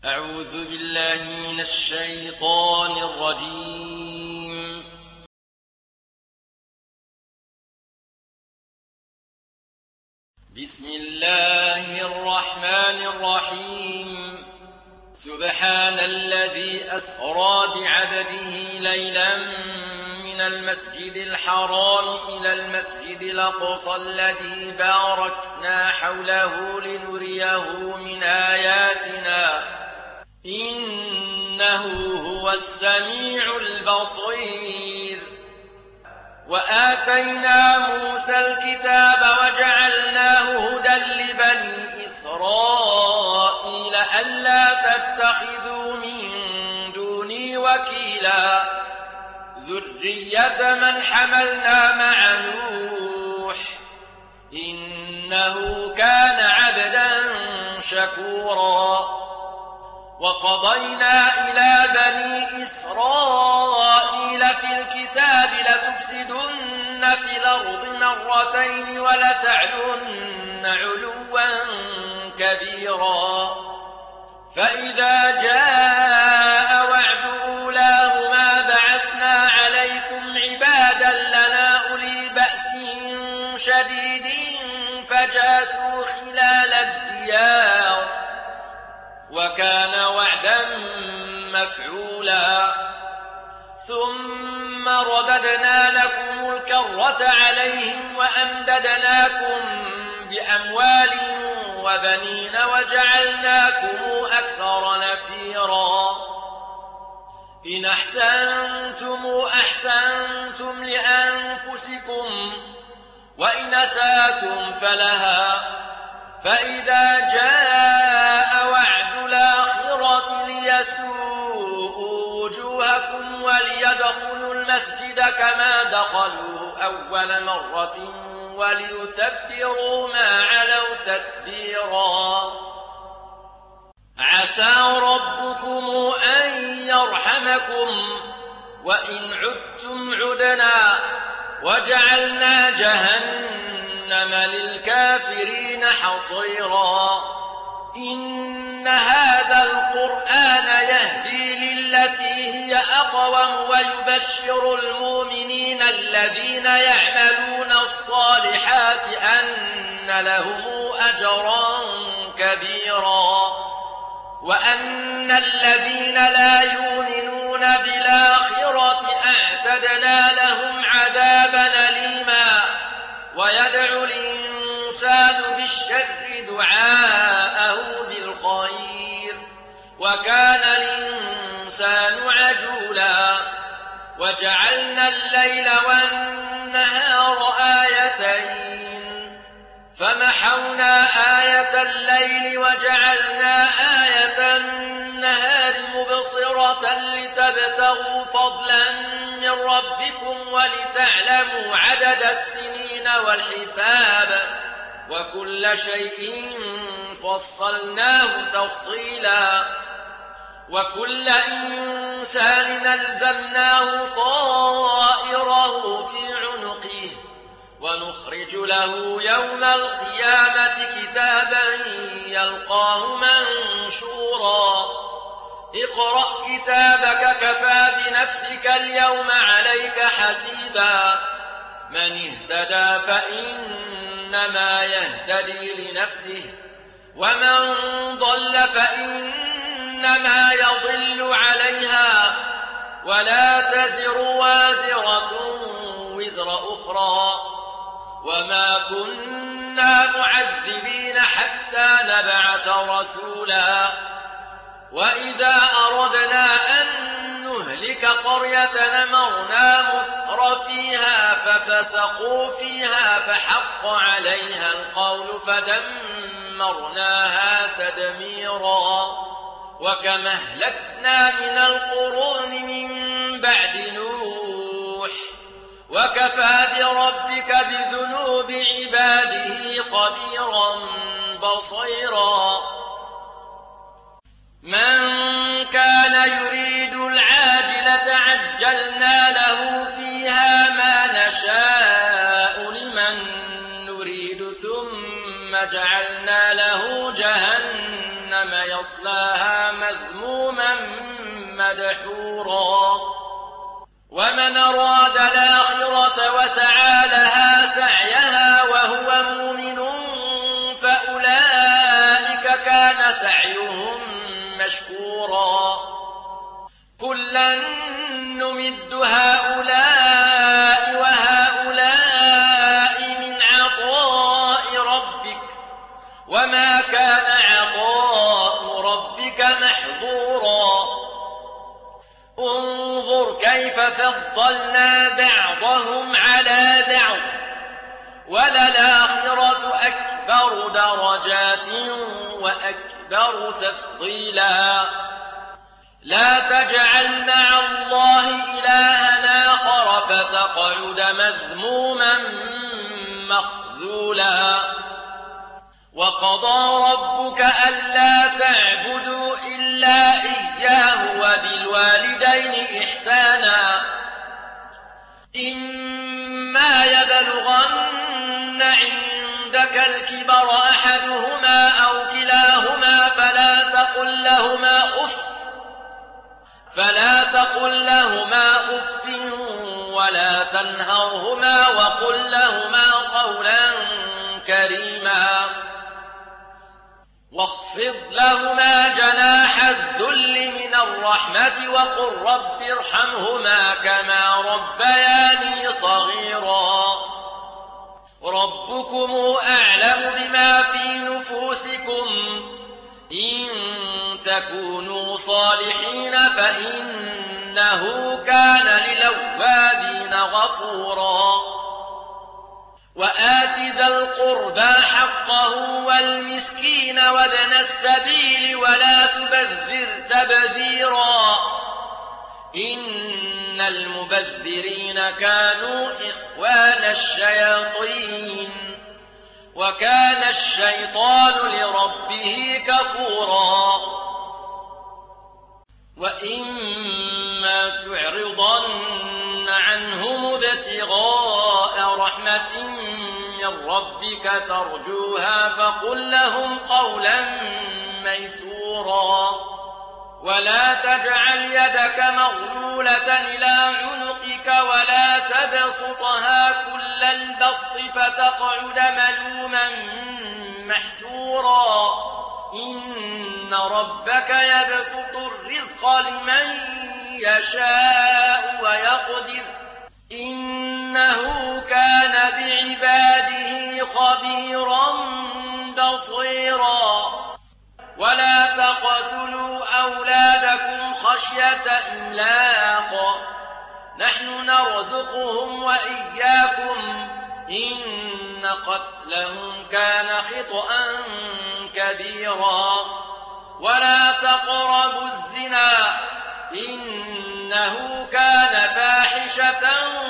أعوذ بالله من الشيطان الرجيم. بسم الله الرحمن الرحيم. سبحان الذي أسرى بعبده ليلا من المسجد الحرام إلى المسجد الأقصى الذي باركنا حوله لنريه من آياتنا إنه هو السميع البصير. وآتينا موسى الكتاب وجعلناه هدى لبني إسرائيل ألا تتخذوا من دوني وكيلا ذرية من حملنا مع نوح إنه كان عبدا شكورا. وقضينا إلى بني إسرائيل في الكتاب لتفسدن في الأرض مرتين ولتعلن علوا كبيرا. فإذا جاء وعد أولاهما بعثنا عليكم عبادا لنا أولي بأس شديد فجاسوا خلال الديار وكان وعدا مفعولا. ثم رددنا لكم الكرة عليهم وأمددناكم بأموال وبنين وجعلناكم أكثر نفيرا. إن أحسنتم أحسنتم لأنفسكم وإن أسأتم فلها. فإذا جاء وعد الآخرة ليسوءوا وجوهكم وليدخلوا المسجد كما دخلوه أول مرة وليتبروا ما علوا تتبيرا. عسى ربكم أن يرحمكم وإن عدتم عدنا وجعلنا جهنم للكافرين حصيرا. إن هذا القرآن يهدي للتي هي أقوم ويبشر المؤمنين الذين يعملون الصالحات أن لهم أجرا كبيرا وأن الذين لا يؤمنون بالآخرة أعتدنا لهم عذابا أليما. ويدعو الإنسان بالشر دعاءه بالخير وكان الإنسان عجولا. وجعلنا الليل والنهار آيتين فمحونا آية الليل وجعلنا آية النهار مبصرة لتبتغوا فضلا من ربكم ولتعلموا عدد السنين والحساب وكل شيء فصلناه تفصيلا. وكل إنسان ألزمناه طائره في عنقه ونخرج له يوم القيامة كتابا يلقاه منشورا. اقرأ كتابك كفى بنفسك اليوم عليك حسيبا. من اهتدى فإنما يهتدي لنفسه ومن ضل فإنما يضل عليها ولا تزر وازرة وزر أخرى وما كنا معذبين حتى نبعث رسولا. وإذا أردنا أن نهلك قرية أمرنا متر فيها ففسقوا فيها فحق عليها القول فدمرناها تدميرا. وكم أهلكنا من القرون من بعد نوح وكفى بربك بذنوب عباده خبيرا بصيرا. من كان يريد العاجلة عجلنا له فيها ما نشاء لمن نريد ثم جعلنا له جهنم جهنم يصلاها مذموما مدحورا ومن أراد الآخرة وسعى لها سعيها وهو مؤمن فأولئك كان سعيهم مشكورا كلا نمد هؤلاء وهؤلاء من عطاء ربك وما كان عطاء ربك محظورا انظر كيف فضلنا بعضهم على بعض وللآخرة أكبر درجات وأكبر تفضيلا لا تجعل مع الله إلها آخر فتقعد مذموما مخذولا وقضى ربك ألا تعبدوا إلا إياه وبالوالدين إحسانا إما يبلغن عندك الكبر أحدهما أو كلاهما فلا تقل لهما أف ولا تنهرهما وقل لهما قولا كريما واخفض لهما جناح الذل من الرحمة وقل رب ارحمهما كما ربياني صغيرا ربكم أعلم بما في نفوسكم إن تكونوا صالحين فإنه كان للأوابين غفورا وآت ذا القربى حقه والمسكين وابن السبيل ولا تبذر تبذيرا إن المبذرين كانوا إخوان الشياطين وكان الشيطان لربه كفورا وإما تعرضن عنهم ابتغاء رحمة من ربك ترجوها فقل لهم قولا ميسورا ولا تجعل يدك مغلولة إلى عنقك ولا تبسطها كل البسط فتقعد ملوما محسورا إن ربك يبسط الرزق لمن يشاء ويقدر إنه كان بعباده خبيرا بصيرا ولا تقتلوا أولادكم خشية إملاق نحن نرزقهم وإياكم إن قتلهم كان خطأ كبيرا ولا تقربوا الزنا إنه كان فاحشة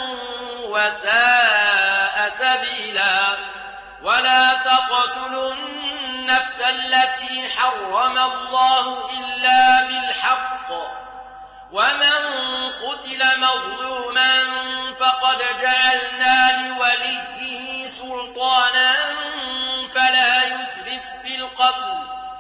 وساء سبيلا ولا تقتلوا النفس التي حرم الله إلا بالحق ومن قتل مظلوما فقد جعلنا لوليه سلطانا فلا يسرف في القتل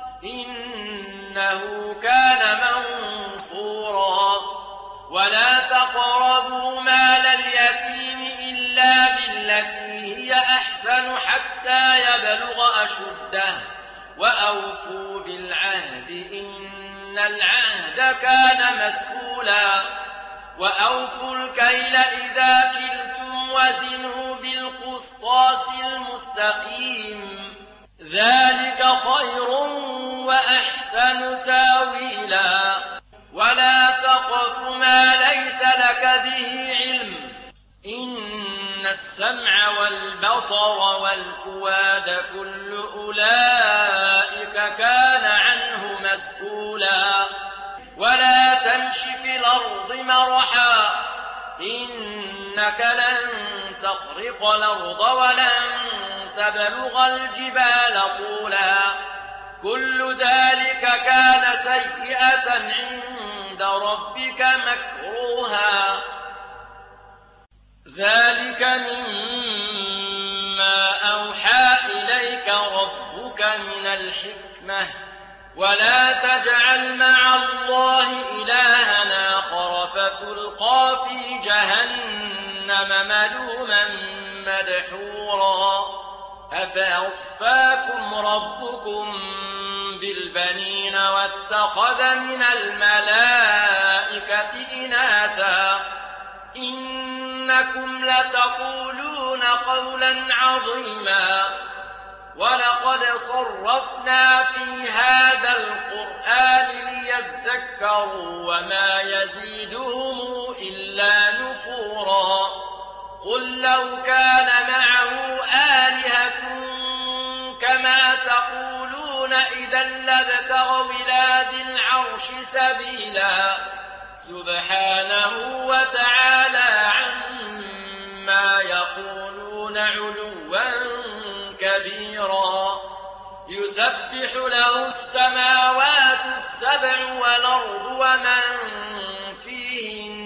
إنه كان منصورا ولا تقربوا مال اليتيم إلا بالتي هي أحسن حتى يبلغ أشده وأوفوا بالعهد إن العهد كان مسؤولا وأوفوا الكيل إذا كلتم وزنوا بالقسطاس المستقيم ذلك خير وأحسن تاويلا ولا تقف ما ليس لك به علم إن السمع والبصر والفؤاد كل أولئك كان عنه مسؤولا ولا تمش في الأرض مرحا إنك لن تخرق الأرض ولن تبلغ الجبال طولا كل ذلك كان سيئة عند ربك مكروها ذلك مما أوحى إليك ربك من الحكمة ولا تجعل مع الله إلها آخر فتلقى في جهنم ملوما مدحورا أفأصفاكم ربكم بالبنين واتخذ من الملائكة إناثا إنكم لتقولون قولا عظيما ولقد صرفنا في هذا القرآن ليذكروا وما يزيدهم إلا نفورا قل لو كان معه آلهة كما تقولون إذا لابتغوا إلى ذي العرش سبيلا سبحانه وتعالى عما يقولون علوا كبيرا يسبح له السماوات السبع والأرض ومن فيهن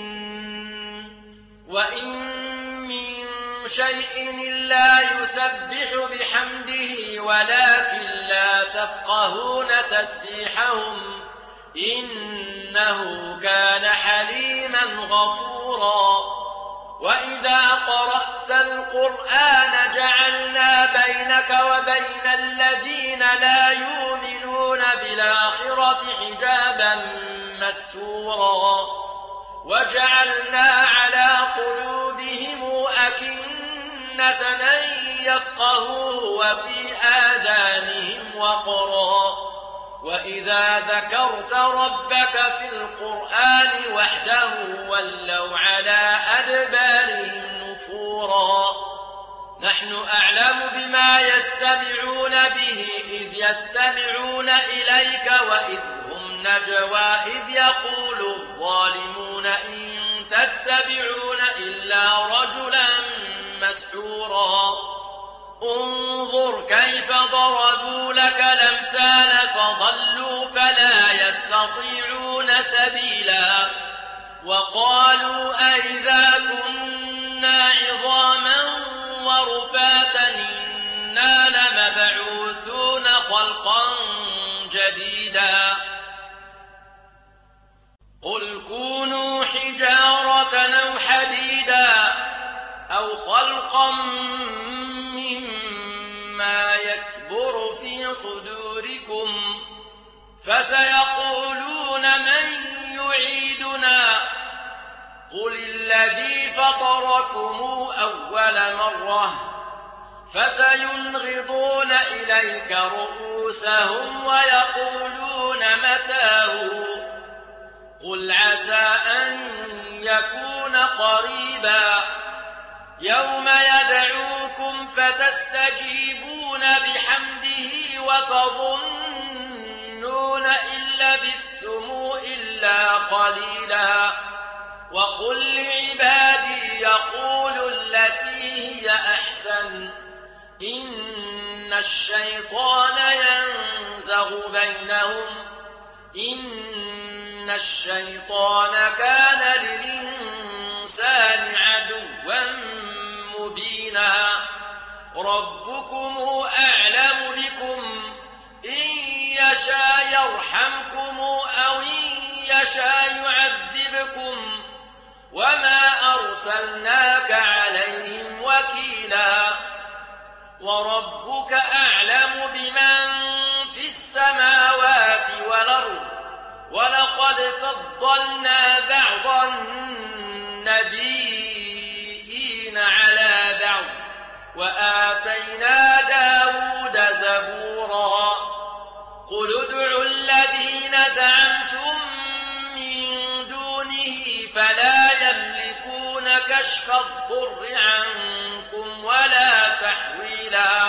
وإن من شيء إلا يسبح بحمده ولكن لا تفقهون تسبيحهم إنه كان حليما غفورا وإذا قرأت القرآن جعلنا بينك وبين الذين لا يؤمنون بالآخرة حجابا مستورا وجعلنا على قلوبهم أكنة أن يفقهوه وفي آذانهم وقرا وإذا ذكرت ربك في القرآن وحده ولوا على أدبارهم نفورا نحن أعلم بما يستمعون به إذ يستمعون إليك وإذ هم نجوى إذ يقول الظالمون إن تتبعون إلا رجلا مسحورا انظر كيف ضربوا لك الأمثال فضلوا فلا يستطيعون سبيلا وقالوا أئذا كنا عظاما ورفاتا إنا لمبعوثون خلقا جديدا قل كونوا حجارة أو حديدا أو خلقا مما يكبر في صدوركم فسيقولون من يعيدنا قل الذي فطركم أول مرة فسينغضون إليك رؤوسهم ويقولون متاه قل عسى أن يكون قريبا يوم يدعوكم فتستجيبون بحمده وتظنون إن لبثتم إلا قليلا وقل لعبادي يقولوا التي هي أحسن إن الشيطان ينزغ بينهم إن الشيطان كان للإنسان عدوا مبينا ربكم أعلم بكم إن يشاء يرحمكم أو إن يشاء يعذبكم وما أرسلناك عليهم وكيلا وربك أعلم بمن في السماوات والأرض ولقد فضلنا بعض النبيين على بعض وآتينا داود زبورا قل ادعوا الذين زعمتم من دونه فلا يملكون كشف الضر عنكم ولا تحويلا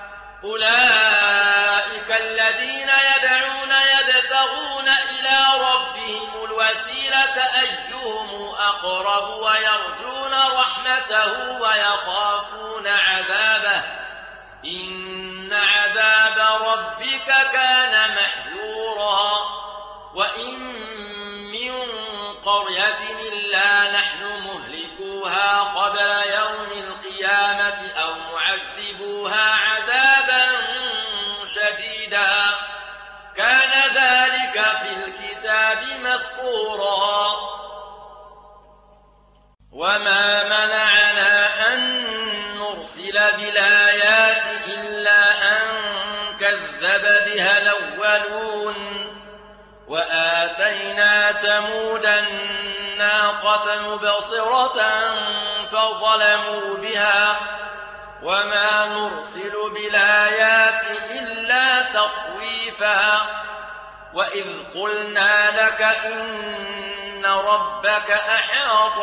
أولئك الذين يدعون يبتغون إلى ربهم الوسيلة أيهم أقرب ويرجون رحمته ويخافون عذابه إن عذاب ربك كان محذورا وإن من قرية إلا نحن مهلكوها قبل يوم القيامة أو معذبوها عذابا شديدا كان في الكتاب مسطورا وما منعنا أن نرسل بالآيات إلا أن كذب بها الأولون وآتينا ثمود الناقة مبصرة فظلموا بها وما نرسل بالآيات إلا تخويفا وإذ قلنا لك إن ربك أحاط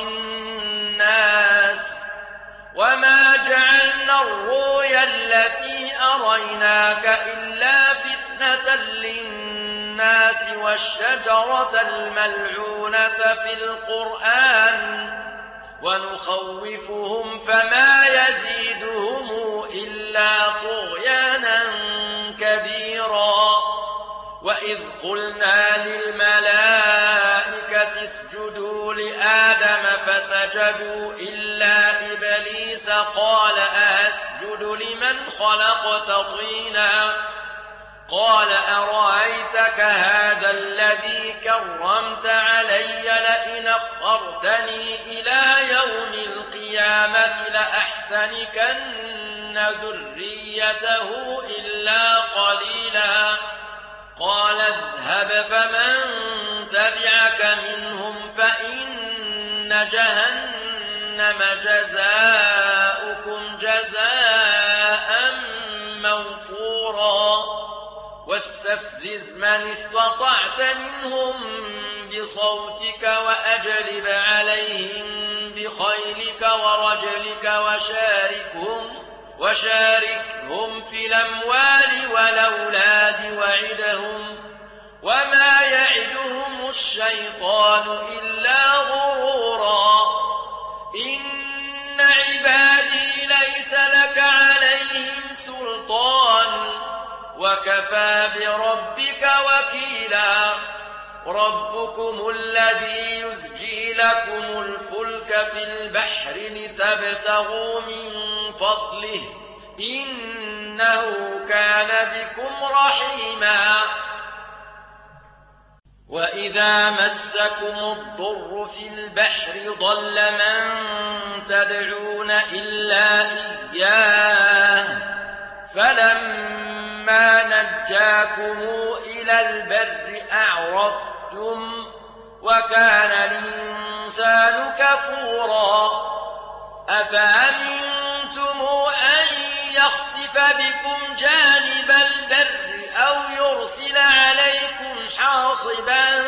بالناس وما جعلنا الرؤيا التي أريناك إلا فتنة للناس والشجرة الملعونة في القرآن ونخوفهم فما يزيدهم إلا طغيانا كبيرا وإذ قلنا للملائكة اسجدوا لآدم فسجدوا إلا إبليس قال أسجد لمن خلقت طينا قال أرأيتك هذا الذي كرمت علي لئن أخرتني إلى يوم القيامة لأحتنكن ذريته إلا قليلا قال اذهب فمن تبعك منهم فإن جهنم جزاؤكم جزاء موفورا واستفزز من استطعت منهم بصوتك وأجلب عليهم بخيلك ورجلك وشاركهم في الأموال والأولاد وعدهم وما يعدهم الشيطان إلا غرورا إن عبادي ليس لك عليهم سلطان وكفى بربك وكيلا ربكم الذي يزجي لكم الفلك في البحر لتبتغوا من فضله إنه كان بكم رحيما وإذا مسكم الضر في البحر ضل من تدعون إلا إياه فلما نجاكم إلى البر أعرضتم وكان الإنسان كفورا أفأمنتم أن يخسف بكم جانب البر أو يرسل عليكم حاصبا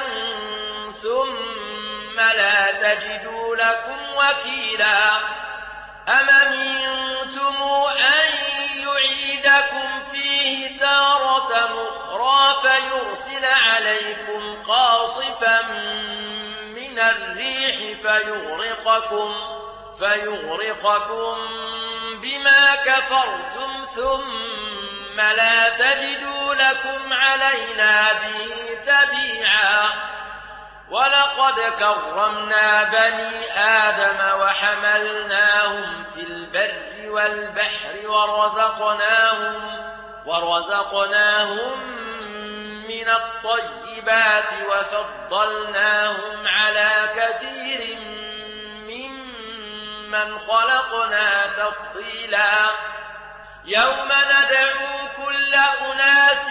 ثم لا تجدوا لكم وكيلا أم أمنتم أن يعيدكم فيه تارة أخرى فيرسل عليكم قاصفا من الريح فيغرقكم بما كفرتم ثم لا تجدوا لكم علينا به تبيعا ولقد كرمنا بني آدم وحملناهم في البر والبحر ورزقناهم من الطيبات وفضلناهم على كثير ممن خلقنا تفضيلا يوم ندعو كل أناس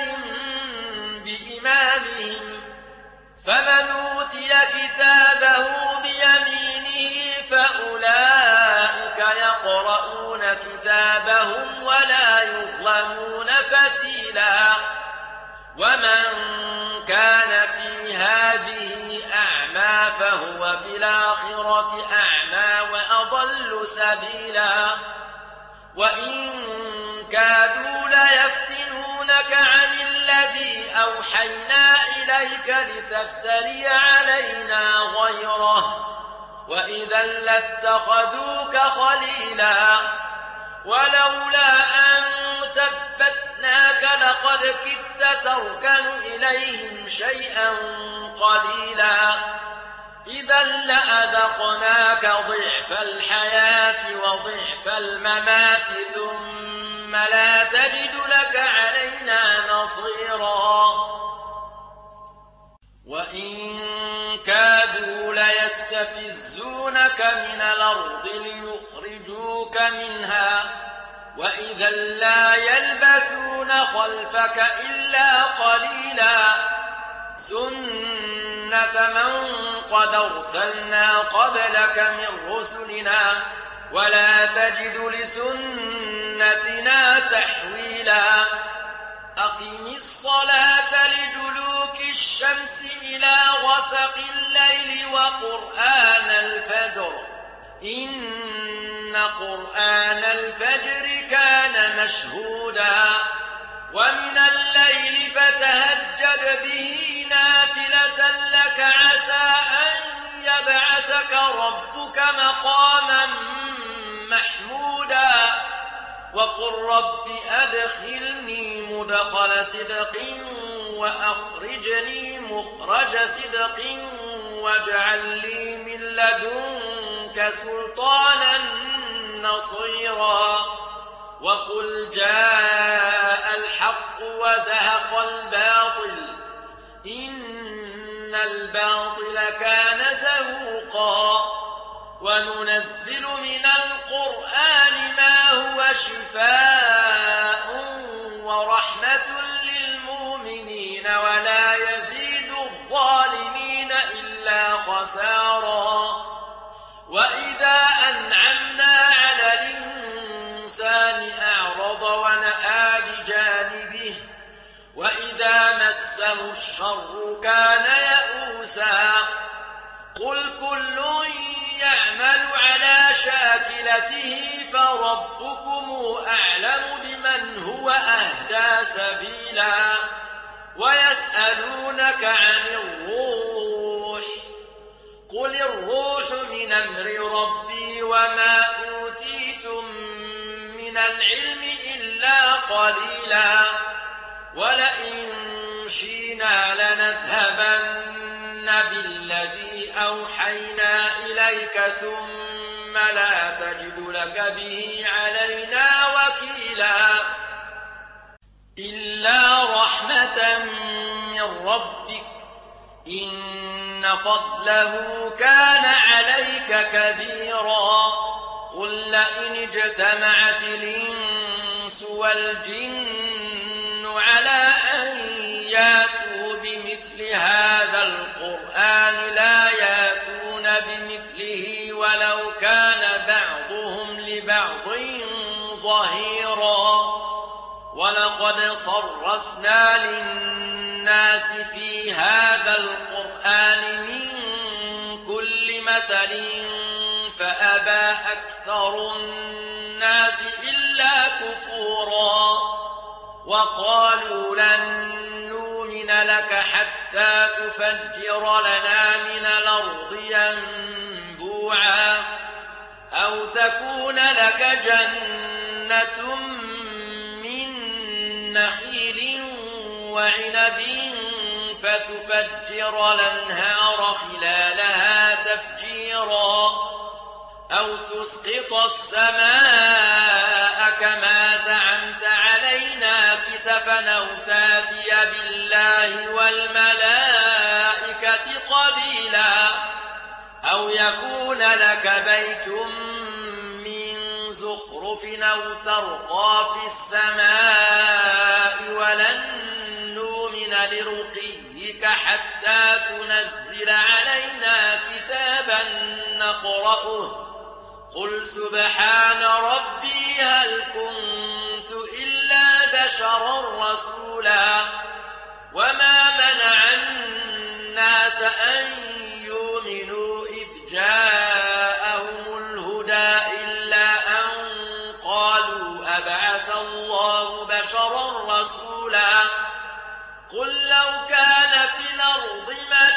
بإمامهم فمن أوتي كتابه بيمينه فأولئك يقرؤون كتابهم ولا يظلمون فتيلا ومن كان في هذه أعمى فهو في الآخرة أعمى وأضل سبيلا وإن كادوا ليفتنونك عن الذي أوحينا إليك لتفتري علينا غيره وإذا لاتخذوك خليلا ولولا أن ثبتناك لقد كدت تركن إليهم شيئا قليلا إذا لأذقناك ضعف الحياة وضعف الممات ثم لا تجد لك علينا نصيرا وإن كادوا ليستفزونك من الأرض ليخرجوك منها وإذا لا يلبثون خلفك إلا قليلا سنة من قد أرسلنا قبلك من رسلنا ولا تجد لسنتنا تحويلا أقم الصلاة لدلوك الشمس إلى غسق الليل وقرآن الفجر إن قرآن الفجر كان مشهودا ومن الليل فتهجد به نافلة لك عسى أن يبعثك ربك مقاما محمودا وقل رب أدخلني مدخل صدق وأخرجني مخرج صدق واجعل لي من لدنك سلطانا نصيرا وقل جاء الحق وزهق الباطل إن الباطل كان زهوقا وننزل من القرآن ما هو شفاء ورحمة للمؤمنين ولا يزيد الظالمين إلا خسارا وإذا أنعمنا على الإنسان أعرض ونأى بجانبه وإذا مسه الشر كان يئوسا قل كل يعمل على شاكلته فربكم أعلم بمن هو أهدى سبيلا ويسألونك عن الروح قل الروح من أمر ربي وما أوتيتم من العلم إلا قليلا ولئن شئنا لنذهبن بالذي أوحينا إليك ثم لا تجد لك به علينا وكيلا إلا رحمة من ربك إن فضله كان عليك كبيرا قل لئن اجتمعت الإنس والجن على أن ياتوا بمثل هذا القرآن لا ياتون بمثله ولو كان بعضهم لبعض ظهيرا ولقد صرفنا للناس في هذا القرآن من كل مثل فأبى أكثر الناس إلا كفورا وقالوا لن نؤمن لك حتى تفجر لنا من الأرض ينبوعا أو تكون لك جنة من نخيل وعنب فتفجر الأنهار خلالها تفجيرا أو تسقط السماء كما زعمت علينا كسفا أو تاتي بالله والملائكة قبيلا أو يكون لك بيت من زخرف أو ترقى في السماء ولن نؤمن لرقيك حتى تنزل علينا كتابا نقرأه قل سبحان ربي هل كنت إلا بشرا رسولا وما منع الناس أن يؤمنوا إذ جاءهم الهدى إلا أن قالوا أبعث الله بشرا رسولا قل لو كان في الأرض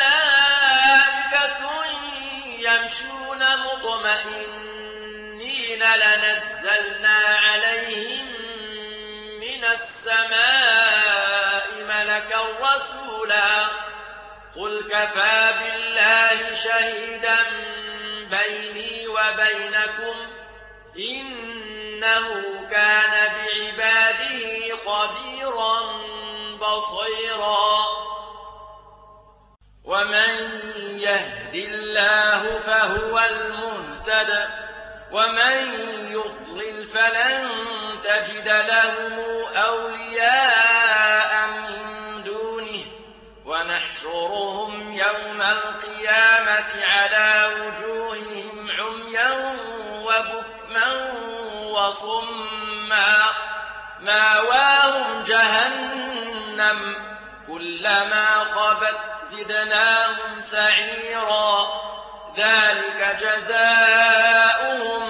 ملائكة يمشون مطمئنين لنزلنا عليهم من السماء ملكا رسولا قل كفى بالله شهيدا بيني وبينكم إنه كان بعباده خبيرا بصيرا ومن يهد الله فهو المهتد ومن يضلل فلن تجد لهم أولياء من دونه ونحشرهم يوم القيامة على وجوههم عميا وبكما وصما ماواهم جهنم كلما خبت زدناهم سعيرا ذلك جزاؤهم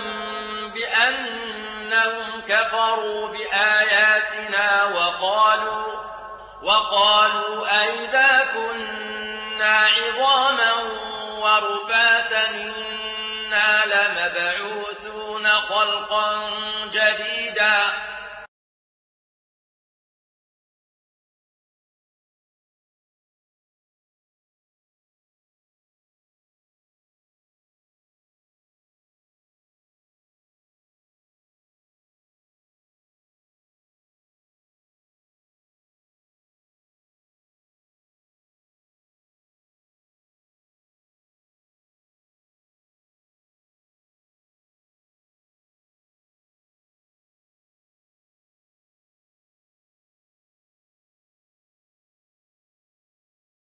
بأنهم كفروا بآياتنا وقالوا أئذا كنا عظاما ورفاتا إنا لمبعوثون خلقا جديدا